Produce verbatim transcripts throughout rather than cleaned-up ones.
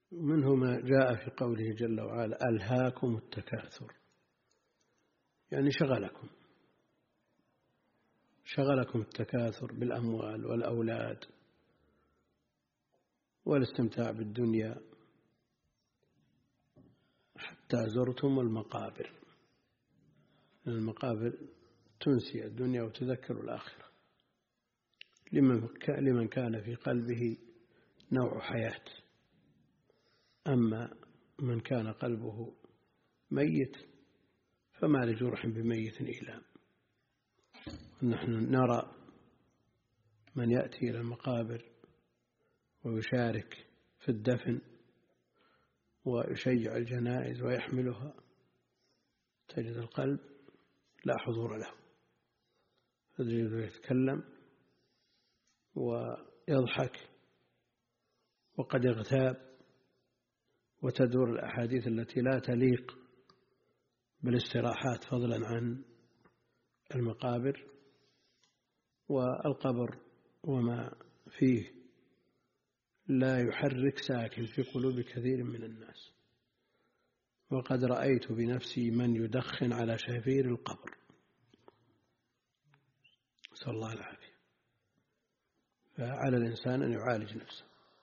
منه ما جاء في قوله جل وعلا ألهاكم التكاثر، يعني شغلكم شغلكم التكاثر بالأموال والأولاد والاستمتاع بالدنيا حتى زرتم المقابر. المقابر تنسي الدنيا وتذكر الآخرة لمن كان في قلبه نوع حياة. أما من كان قلبه ميت فما لجرح بميت إيلام. نحن نرى من يأتي إلى المقابر ويشارك في الدفن ويشيع الجنائز ويحملها، تجد القلب لا حضور له، تجده يتكلم ويضحك وقد اغتاب، وتدور الأحاديث التي لا تليق بالاستراحات فضلا عن المقابر. والقبر وما فيه لا يحرك ساكن في قلوب كثير من الناس، وقد رأيت بنفسي من يدخن على شفير القبر، نسأل الله العافية. فعلى الإنسان أن يعالج نفسه،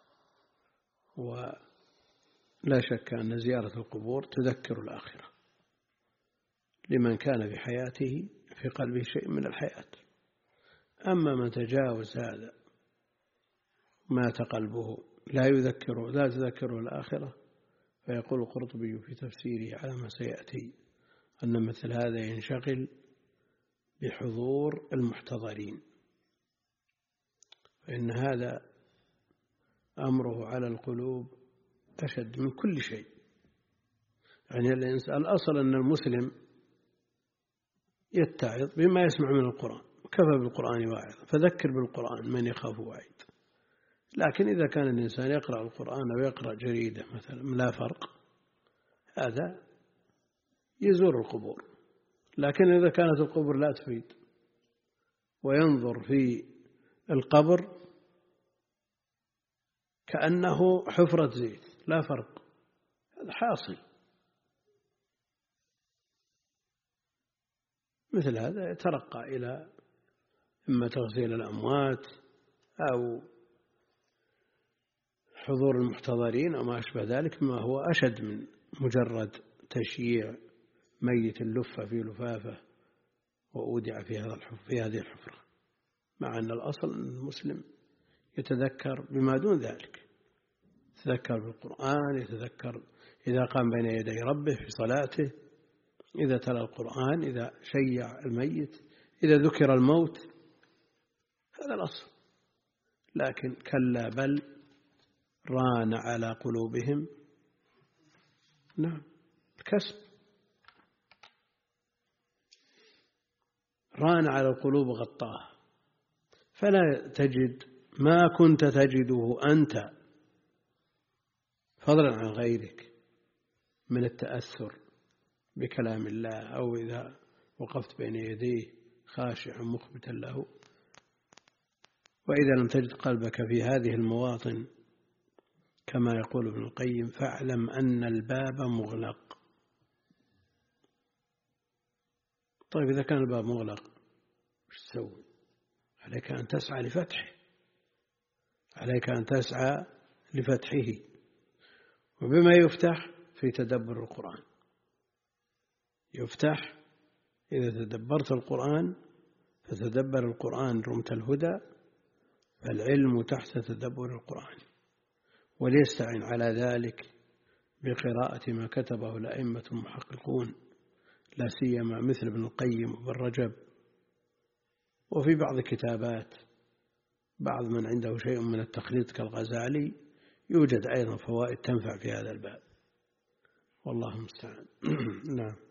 ولا شك أن زيارة القبور تذكر الآخرة لمن كان في حياته في قلبه شيء من الحياة. أما من تجاوز هذا مات قلبه لا يذكره لا تذكره الآخرة، فيقول القرطبي في تفسيره على ما سيأتي أن مثل هذا ينشغل بحضور المحتضرين، فإن هذا أمره على القلوب أشد من كل شيء. يعني الأصل أن المسلم يتعظ بما يسمع من القرآن، كفى بالقرآن واعظ فذكر بالقرآن من يخاف وعيد. لكن إذا كان الإنسان يقرأ القرآن أو يقرأ جريدة مثلا لا فرق، هذا يزور القبور. لكن إذا كانت القبور لا تفيد وينظر في القبر كأنه حفرة زيت لا فرق، هذا حاصل. مثل هذا يترقى إلى إما تغسيل الأموات أو حضور المحتضرين أو ما أشبه ذلك، ما هو أشد من مجرد تشييع ميت اللفة في لفافة وأودع في هذا في هذه الحفرة، مع أن الأصل أن المسلم يتذكر بما دون ذلك، يتذكر بالقرآن، يتذكر إذا قام بين يدي ربه في صلاته، إذا تلا القرآن، إذا شيع الميت، إذا ذكر الموت، هذا الأصل. لكن كلا بل ران على قلوبهم نعم الكسب، ران على القلوب غطاه، فلا تجد ما كنت تجده أنت فضلا عن غيرك من التأثر بكلام الله، أو إذا وقفت بين يديه خاشعا مخبتا له. وإذا لم تجد قلبك في هذه المواطن كما يقول ابن القيم فاعلم أن الباب مغلق. طيب إذا كان الباب مغلق وش تسوي؟ عليك أن تسعى لفتحه، عليك أن تسعى لفتحه. وبما يفتح في تدبر القرآن، يفتح إذا تدبرت القرآن، فتدبر القرآن رمت الهدى، فالعلم تحت تدبر القرآن. وليستعن على ذلك بقراءة ما كتبه الأئمة المحققون، لا سيما مثل ابن القيم وابن رجب، وفي بعض كتابات بعض من عنده شيء من التخليط كالغزالي يوجد أيضا فوائد تنفع في هذا الباب، والله المستعان. نعم.